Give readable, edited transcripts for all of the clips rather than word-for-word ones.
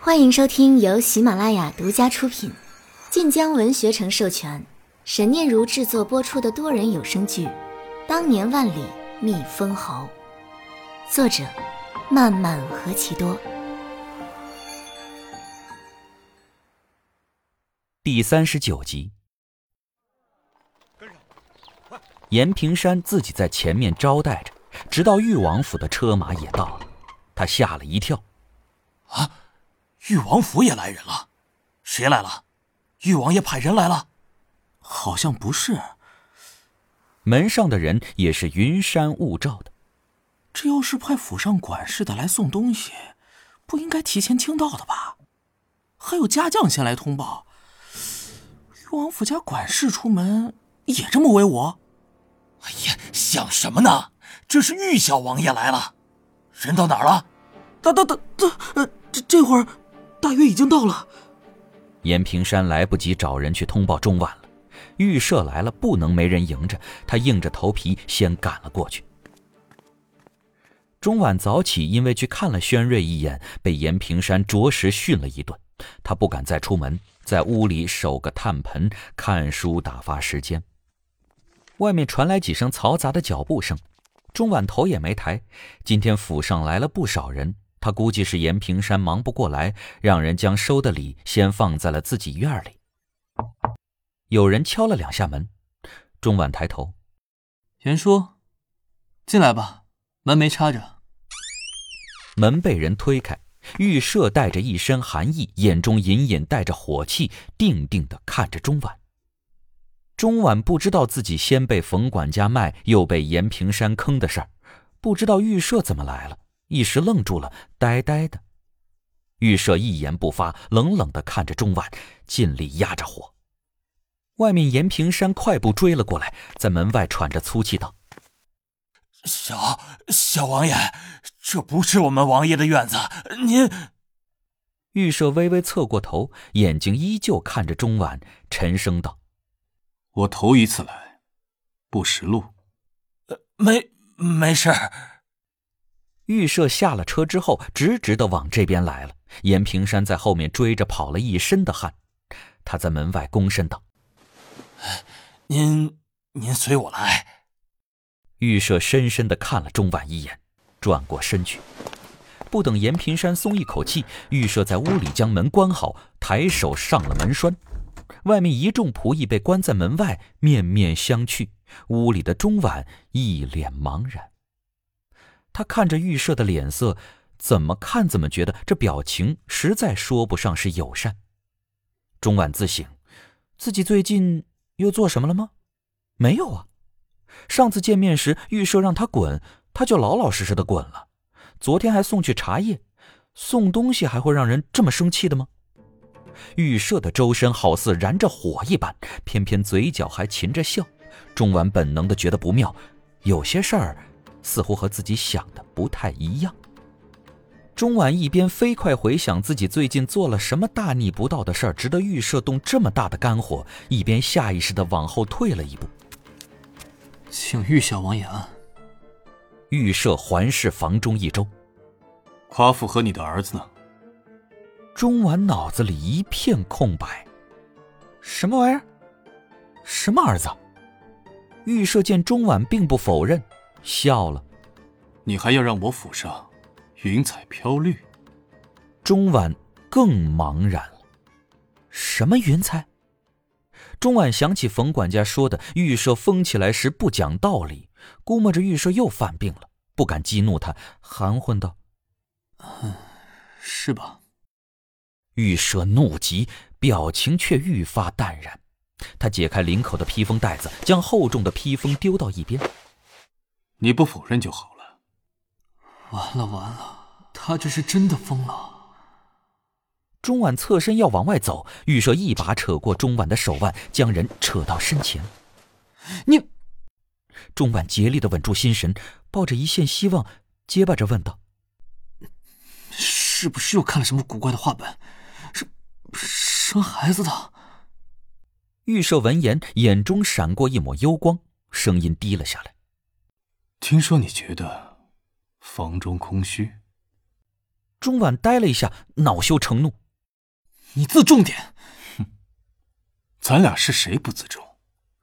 欢迎收听由喜马拉雅独家出品，晋江文学城授权，沈念如制作播出的多人有声剧《当年万里觅封侯》，作者漫漫何其多。 第39集。严平山自己在前面招待着，直到裕王府的车马也到了，他吓了一跳。 啊，裕王府也来人了？谁来了？裕王爷派人来了？好像不是。 门上的人也是云山雾罩的。 这要是派府上管事的来送东西，不应该提前听到的吧？还有家将先来通报。裕王府家管事出门也这么威武？哎呀，想什么呢？这是裕小王爷来了。人到哪儿了？这会儿大约已经到了。 严平山来不及找人去通报中晚了，预设来了，不能没人迎着，他硬着头皮先赶了过去。中晚早起，因为去看了宣瑞一眼，被严平山着实训了一顿。他不敢再出门，在屋里守个炭盆，看书打发时间。外面传来几声嘈杂的脚步声，中晚头也没抬。今天府上来了不少人，他估计是严平山忙不过来，让人将收的礼先放在了自己院里。有人敲了两下门，中晚抬头：“ 严叔，进来吧，门没插着。” 门被人推开，预设带着一身寒意，眼中隐隐带着火气，定定地看着中晚。中晚不知道自己先被冯管家卖，又被严平山坑的事儿，不知道预设怎么来了，一时愣住了，呆呆的。预设一言不发，冷冷地看着中晚，尽力压着火。外面严平山快步追了过来，在门外喘着粗气道：“ 小王爷，这不是我们王爷的院子，您……” 预设微微侧过头，眼睛依旧看着中晚，沉声道：“ 我头一次来，不识路。” 没事。 预设下了车之后，直直地往这边来了。严平山在后面追着，跑了一身的汗。他在门外躬身道：“ 您随我来。” 预设深深地看了中晚一眼，转过身去。不等严平山松一口气，预设在屋里将门关好，抬手上了门栓。外面一众仆役被关在门外，面面相觑。屋里的中晚一脸茫然。他看着预设的脸色，怎么看怎么觉得这表情实在说不上是友善。中晚自省，自己最近又做什么了吗？没有啊。上次见面时预设让他滚，他就老老实实的滚了。昨天还送去茶叶，送东西还会让人这么生气的吗？预设的周身好似燃着火一般，偏偏嘴角还噙着笑。中晚本能的觉得不妙，有些事儿似乎和自己想的不太一样。中晚一边飞快回想自己最近做了什么大逆不道的事儿，值得预设动这么大的肝火，一边下意识的往后退了一步。 请裕小王爷安。 预设环视房中一周。 夸父和你的儿子呢？ 中晚脑子里一片空白。什么玩意儿？什么儿子？预设见中晚并不否认，笑了。 你还要让我府上云彩飘绿？ 中晚更茫然了。什么云彩？中晚想起冯管家说的预设疯起来时不讲道理，估摸着预设又犯病了，不敢激怒他，含混道：“ 是吧？” 预设怒极，表情却愈发淡然。他解开领口的披风带子，将厚重的披风丢到一边。 你不否认就好了。 完了，他这是真的疯了。 中晚侧身要往外走，预设一把扯过中晚的手腕，将人扯到身前。 你…… 中晚竭力地稳住心神，抱着一线希望，结巴着问道：“ 是不是又看了什么古怪的画本？生孩子的？” 预设闻言，眼中闪过一抹幽光，声音低了下来：“ 听说你觉得房中空虚？” 钟婉呆了一下，恼羞成怒：“ 你自重点！”“ 咱俩是谁不自重？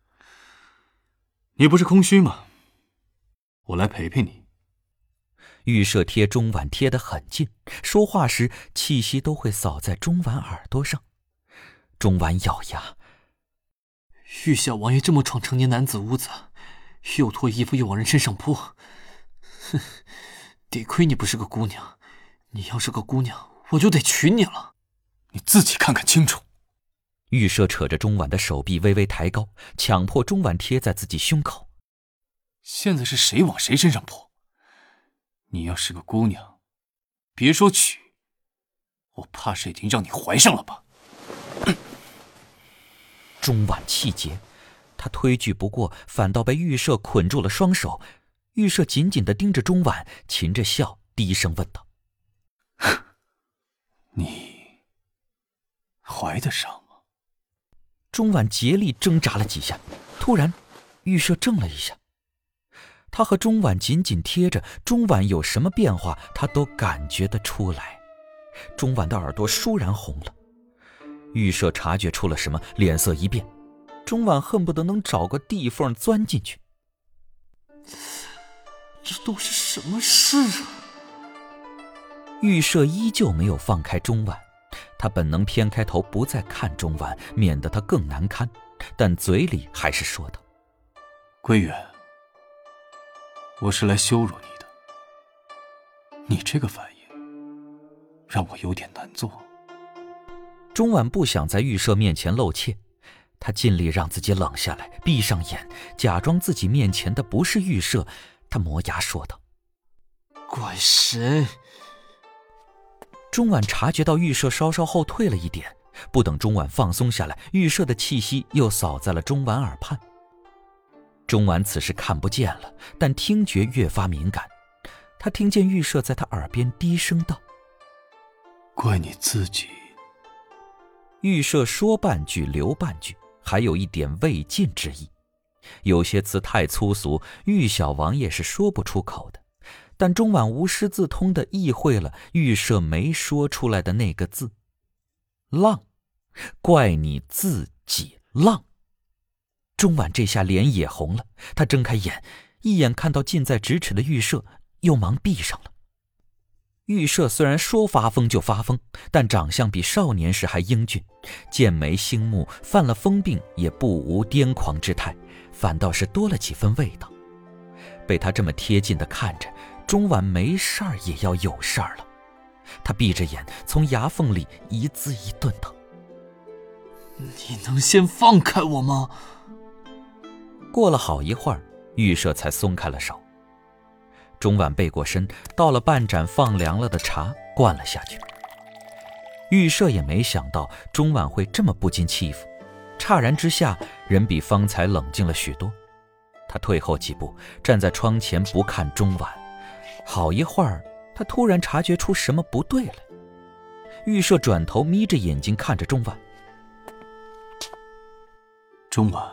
你不是空虚吗？我来陪陪你。” 预设贴钟婉贴得很近，说话时气息都会扫在钟婉耳朵上。钟婉咬牙：“ 玉小王爷这么闯成年男子屋子，又脱衣服又往人身上扑，哼，得亏你不是个姑娘，你要是个姑娘，我就得娶你了。”“ 你自己看看清楚。” 预设扯着钟婉的手臂微微抬高，强迫钟婉贴在自己胸口。 “现在是谁往谁身上扑？你要是个姑娘，别说娶，我怕是已经让你怀上了吧。” 钟婉气结，他推拒不过，反倒被预设捆住了双手。预设紧紧地盯着钟婉，噙着笑，低声问道：“ 你怀得上吗？” 钟婉竭力挣扎了几下，突然预设怔了一下。他和钟婉紧紧贴着，钟婉有什么变化他都感觉得出来。钟婉的耳朵倏然红了。预设察觉出了什么，脸色一变，钟婉恨不得能找个地缝钻进去。 这都是什么事啊？ 预设依旧没有放开钟婉，他本能偏开头不再看钟婉，免得他更难堪，但嘴里还是说道：“ 归远，我是来羞辱你的，你这个反应让我有点难做。” 钟婉不想在预设面前露怯，他尽力让自己冷下来，闭上眼，假装自己面前的不是预设。他磨牙说道：“ 怪谁？” 钟婉察觉到预设稍稍后退了一点，不等钟婉放松下来，预设的气息又扫在了钟婉耳畔。钟婉此时看不见了，但听觉越发敏感。他听见预设在他耳边低声道：“ 怪你自己。” 预设说半句留半句，还有一点未尽之意。有些词太粗俗，玉小王爷是说不出口的，但钟婉无师自通地意会了预设没说出来的那个字：浪。怪你自己浪。钟婉这下脸也红了，她睁开眼，一眼看到近在咫尺的预设，又忙闭上了。预设虽然说发疯就发疯，但长相比少年时还英俊，剑眉星目，犯了疯病也不无癫狂之态，反倒是多了几分味道。被他这么贴近的看着，钟婉没事儿也要有事儿了。他闭着眼，从牙缝里一字一顿道：“ 你能先放开我吗？” 过了好一会儿，预设才松开了手。钟婉背过身，倒了半盏放凉了的茶，灌了下去。预设也没想到钟婉会这么不经欺负，乍然之下，人比方才冷静了许多。他退后几步，站在窗前不看钟婉。好一会儿，他突然察觉出什么不对来。预设转头眯着眼睛看着钟婉：“ 钟婉，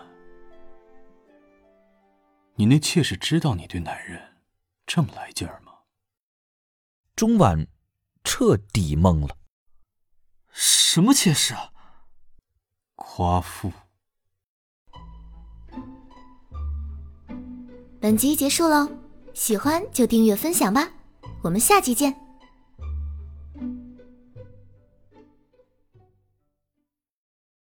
你那妾室知道你对男人这么来劲儿吗？” 钟婉彻底懵了。 什么妾室啊？ 夸父。 本集结束喽，喜欢就订阅分享吧，我们下集见。